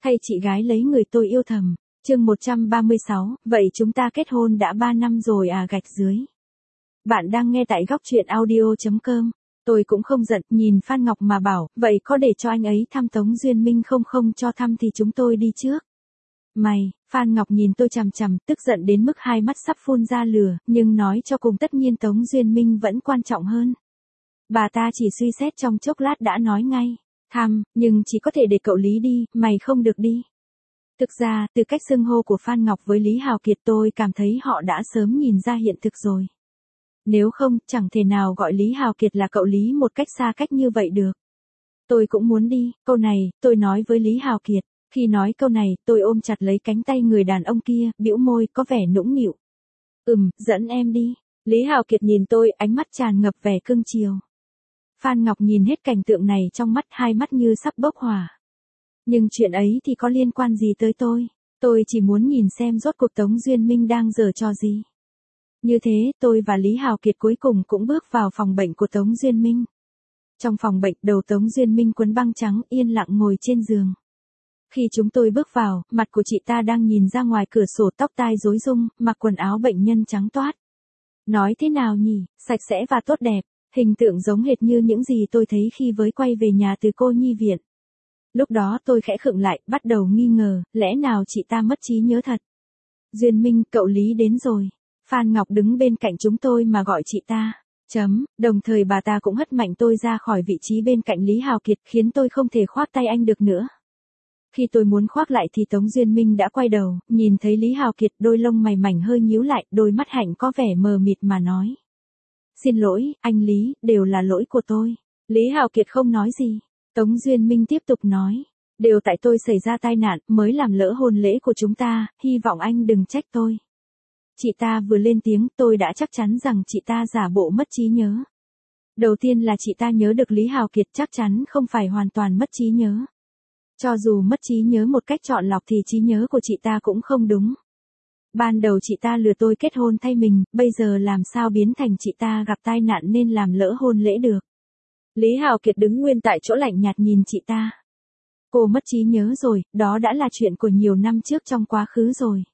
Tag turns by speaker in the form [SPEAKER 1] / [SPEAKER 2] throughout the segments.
[SPEAKER 1] Thay chị gái lấy người tôi yêu thầm. Chương 136, vậy chúng ta kết hôn đã 3 năm rồi à gạch dưới. Bạn đang nghe tại góc truyện audio.com. Tôi cũng không giận, nhìn Phan Ngọc mà bảo, vậy có để cho anh ấy thăm Tống Duyên Minh không, không cho thăm thì chúng tôi đi trước. Mày, Phan Ngọc nhìn tôi chằm chằm, tức giận đến mức hai mắt sắp phun ra lửa, nhưng nói cho cùng tất nhiên Tống Duyên Minh vẫn quan trọng hơn. Bà ta chỉ suy xét trong chốc lát đã nói ngay, thăm, nhưng chỉ có thể để cậu Lý đi, mày không được đi. Thực ra, từ cách xưng hô của Phan Ngọc với Lý Hào Kiệt tôi cảm thấy họ đã sớm nhìn ra hiện thực rồi. Nếu không, chẳng thể nào gọi Lý Hào Kiệt là cậu Lý một cách xa cách như vậy được. Tôi cũng muốn đi, câu này, tôi nói với Lý Hào Kiệt. Khi nói câu này, tôi ôm chặt lấy cánh tay người đàn ông kia, bĩu môi, có vẻ nũng nịu. Dẫn em đi. Lý Hào Kiệt nhìn tôi, ánh mắt tràn ngập vẻ cưng chiều. Phan Ngọc nhìn hết cảnh tượng này trong mắt, hai mắt như sắp bốc hỏa. Nhưng chuyện ấy thì có liên quan gì tới tôi chỉ muốn nhìn xem rốt cuộc Tống Duyên Minh đang giở trò gì. Như thế, tôi và Lý Hào Kiệt cuối cùng cũng bước vào phòng bệnh của Tống Duyên Minh. Trong phòng bệnh, đầu Tống Duyên Minh quấn băng trắng, yên lặng ngồi trên giường. Khi chúng tôi bước vào, mặt của chị ta đang nhìn ra ngoài cửa sổ, tóc tai rối rung, mặc quần áo bệnh nhân trắng toát. Nói thế nào nhỉ, sạch sẽ và tốt đẹp, hình tượng giống hệt như những gì tôi thấy khi với quay về nhà từ cô nhi viện. Lúc đó tôi khẽ khựng lại, bắt đầu nghi ngờ, lẽ nào chị ta mất trí nhớ thật. Duyên Minh, cậu Lý đến rồi. Phan Ngọc đứng bên cạnh chúng tôi mà gọi chị ta. Đồng thời bà ta cũng hất mạnh tôi ra khỏi vị trí bên cạnh Lý Hào Kiệt, khiến tôi không thể khoác tay anh được nữa. Khi tôi muốn khoác lại thì Tống Duyên Minh đã quay đầu, nhìn thấy Lý Hào Kiệt, đôi lông mày mảnh hơi nhíu lại, đôi mắt hạnh có vẻ mờ mịt mà nói. Xin lỗi, anh Lý, đều là lỗi của tôi. Lý Hào Kiệt không nói gì. Tống Duyên Minh tiếp tục nói. Đều tại tôi xảy ra tai nạn, mới làm lỡ hôn lễ của chúng ta, hy vọng anh đừng trách tôi. Chị ta vừa lên tiếng, tôi đã chắc chắn rằng chị ta giả bộ mất trí nhớ. Đầu tiên là chị ta nhớ được Lý Hào Kiệt, chắc chắn không phải hoàn toàn mất trí nhớ. Cho dù mất trí nhớ một cách chọn lọc thì trí nhớ của chị ta cũng không đúng. Ban đầu chị ta lừa tôi kết hôn thay mình, bây giờ làm sao biến thành chị ta gặp tai nạn nên làm lỡ hôn lễ được. Lý Hào Kiệt đứng nguyên tại chỗ lạnh nhạt nhìn chị ta. Cô mất trí nhớ rồi, đó đã là chuyện của nhiều năm trước trong quá khứ rồi.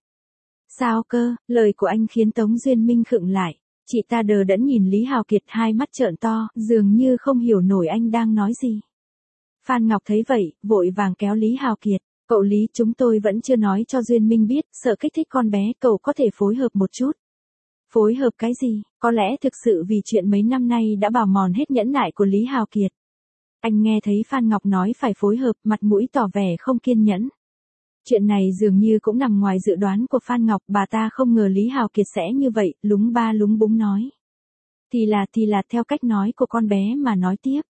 [SPEAKER 1] Sao cơ, lời của anh khiến Tống Duyên Minh khựng lại. Chị ta đờ đẫn nhìn Lý Hào Kiệt, hai mắt trợn to, dường như không hiểu nổi anh đang nói gì. Phan Ngọc thấy vậy, vội vàng kéo Lý Hào Kiệt. Cậu Lý, chúng tôi vẫn chưa nói cho Duyên Minh biết, sợ kích thích con bé, cậu có thể phối hợp một chút. Phối hợp cái gì? Có lẽ thực sự vì chuyện mấy năm nay đã bào mòn hết nhẫn nại của Lý Hào Kiệt. Anh nghe thấy Phan Ngọc nói phải phối hợp, mặt mũi tỏ vẻ không kiên nhẫn. Chuyện này dường như cũng nằm ngoài dự đoán của Phan Ngọc, bà ta không ngờ Lý Hào Kiệt sẽ như vậy, lúng ba lúng búng nói. Thì là theo cách nói của con bé mà nói tiếp.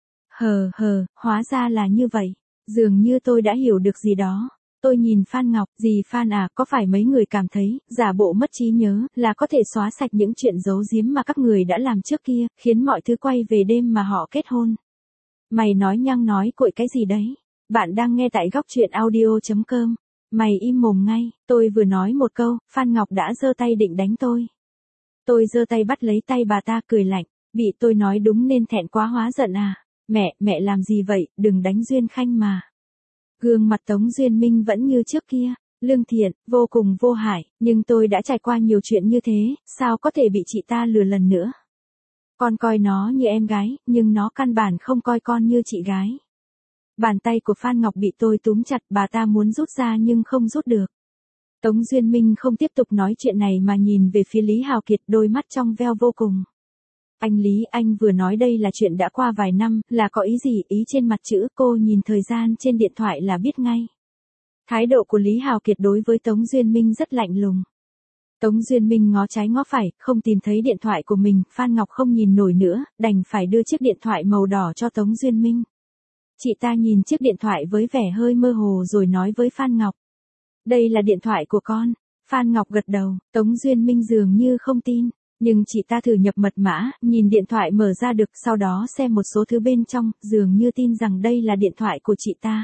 [SPEAKER 1] Hóa ra là như vậy. Dường như tôi đã hiểu được gì đó. Tôi nhìn Phan Ngọc, gì Phan à, có phải mấy người cảm thấy, giả bộ mất trí nhớ, là có thể xóa sạch những chuyện giấu giếm mà các người đã làm trước kia, khiến mọi thứ quay về đêm mà họ kết hôn. Mày nói nhăng nói cội cái gì đấy? Bạn đang nghe tại góc truyện audio.com. Mày im mồm ngay, tôi vừa nói một câu, Phan Ngọc đã giơ tay định đánh tôi. Tôi giơ tay bắt lấy tay bà ta cười lạnh, bị tôi nói đúng nên thẹn quá hóa giận à? Mẹ làm gì vậy, đừng đánh Duyên Khanh mà. Gương mặt Tống Duyên Minh vẫn như trước kia, lương thiện, vô cùng vô hại, nhưng tôi đã trải qua nhiều chuyện như thế, sao có thể bị chị ta lừa lần nữa. Con coi nó như em gái, nhưng nó căn bản không coi con như chị gái. Bàn tay của Phan Ngọc bị tôi túm chặt, bà ta muốn rút ra nhưng không rút được. Tống Duyên Minh không tiếp tục nói chuyện này mà nhìn về phía Lý Hào Kiệt, đôi mắt trong veo vô cùng. Anh Lý, anh vừa nói đây là chuyện đã qua vài năm, là có ý gì? Ý trên mặt chữ, cô nhìn thời gian trên điện thoại là biết ngay. Thái độ của Lý Hào Kiệt đối với Tống Duyên Minh rất lạnh lùng. Tống Duyên Minh ngó trái ngó phải, không tìm thấy điện thoại của mình, Phan Ngọc không nhìn nổi nữa, đành phải đưa chiếc điện thoại màu đỏ cho Tống Duyên Minh. Chị ta nhìn chiếc điện thoại với vẻ hơi mơ hồ rồi nói với Phan Ngọc. Đây là điện thoại của con. Phan Ngọc gật đầu, Tống Duyên Minh dường như không tin. Nhưng chị ta thử nhập mật mã, nhìn điện thoại mở ra được, sau đó xem một số thứ bên trong, dường như tin rằng đây là điện thoại của chị ta.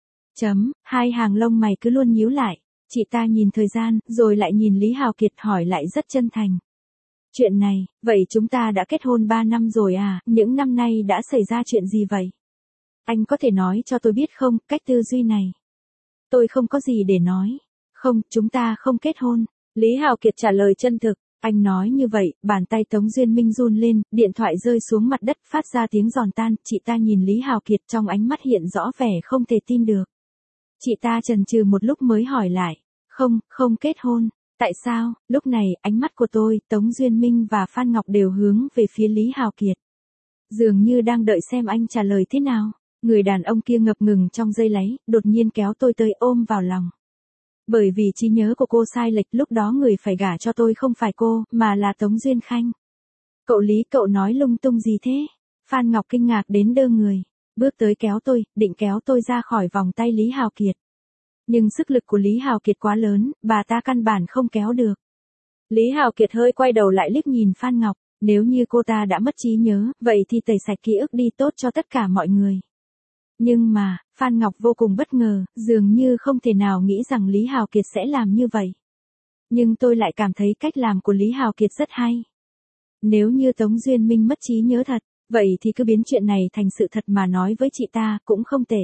[SPEAKER 1] Hai hàng lông mày cứ luôn nhíu lại. Chị ta nhìn thời gian, rồi lại nhìn Lý Hào Kiệt, hỏi lại rất chân thành. Chuyện này, vậy chúng ta đã kết hôn 3 năm rồi à, những năm nay đã xảy ra chuyện gì vậy? Anh có thể nói cho tôi biết không, cách tư duy này. Tôi không có gì để nói. Không, chúng ta không kết hôn. Lý Hào Kiệt trả lời chân thực. Anh nói như vậy, bàn tay Tống Duyên Minh run lên, điện thoại rơi xuống mặt đất phát ra tiếng giòn tan. Chị ta nhìn Lý Hào Kiệt trong ánh mắt hiện rõ vẻ không thể tin được. Chị ta chần chừ một lúc mới hỏi lại. Không kết hôn. Tại sao? Lúc này, ánh mắt của tôi, Tống Duyên Minh và Phan Ngọc đều hướng về phía Lý Hào Kiệt. Dường như đang đợi xem anh trả lời thế nào. Người đàn ông kia ngập ngừng trong giây lấy, đột nhiên kéo tôi tới ôm vào lòng. Bởi vì trí nhớ của cô sai lệch, lúc đó người phải gả cho tôi không phải cô, mà là Tống Duyên Khanh. Cậu Lý, cậu nói lung tung gì thế? Phan Ngọc kinh ngạc đến đơ người, bước tới kéo tôi, định kéo tôi ra khỏi vòng tay Lý Hào Kiệt. Nhưng sức lực của Lý Hào Kiệt quá lớn, bà ta căn bản không kéo được. Lý Hào Kiệt hơi quay đầu lại liếc nhìn Phan Ngọc, nếu như cô ta đã mất trí nhớ, vậy thì tẩy sạch ký ức đi tốt cho tất cả mọi người. Nhưng mà, Phan Ngọc vô cùng bất ngờ, dường như không thể nào nghĩ rằng Lý Hào Kiệt sẽ làm như vậy. Nhưng tôi lại cảm thấy cách làm của Lý Hào Kiệt rất hay. Nếu như Tống Duyên Minh mất trí nhớ thật, vậy thì cứ biến chuyện này thành sự thật mà nói với chị ta cũng không tệ.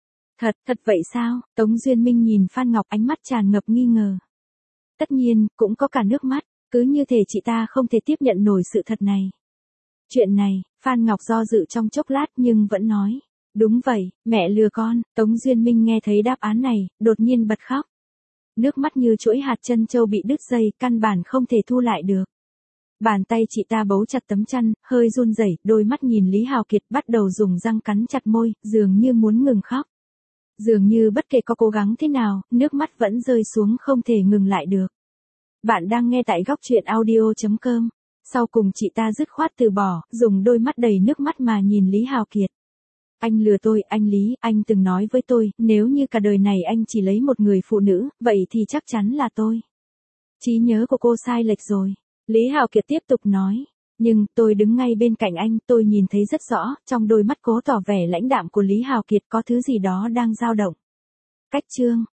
[SPEAKER 1] Thật vậy sao? Tống Duyên Minh nhìn Phan Ngọc, ánh mắt tràn ngập nghi ngờ. Tất nhiên, cũng có cả nước mắt, cứ như thể chị ta không thể tiếp nhận nổi sự thật này. Chuyện này, Phan Ngọc do dự trong chốc lát nhưng vẫn nói. Đúng vậy, mẹ lừa con. Tống Duyên Minh nghe thấy đáp án này, đột nhiên bật khóc. Nước mắt như chuỗi hạt trân châu bị đứt dây, căn bản không thể thu lại được. Bàn tay chị ta bấu chặt tấm chăn, hơi run rẩy, đôi mắt nhìn Lý Hào Kiệt, bắt đầu dùng răng cắn chặt môi, dường như muốn ngừng khóc. Dường như bất kể có cố gắng thế nào, nước mắt vẫn rơi xuống không thể ngừng lại được. Bạn đang nghe tại góc truyện audio.com. Sau cùng chị ta dứt khoát từ bỏ, dùng đôi mắt đầy nước mắt mà nhìn Lý Hào Kiệt. Anh lừa tôi, anh Lý, anh từng nói với tôi, nếu như cả đời này anh chỉ lấy một người phụ nữ, vậy thì chắc chắn là tôi. Trí nhớ của cô sai lệch rồi. Lý Hào Kiệt tiếp tục nói. Nhưng, tôi đứng ngay bên cạnh anh, tôi nhìn thấy rất rõ, trong đôi mắt cố tỏ vẻ lãnh đạm của Lý Hào Kiệt có thứ gì đó đang dao động. Cách chương.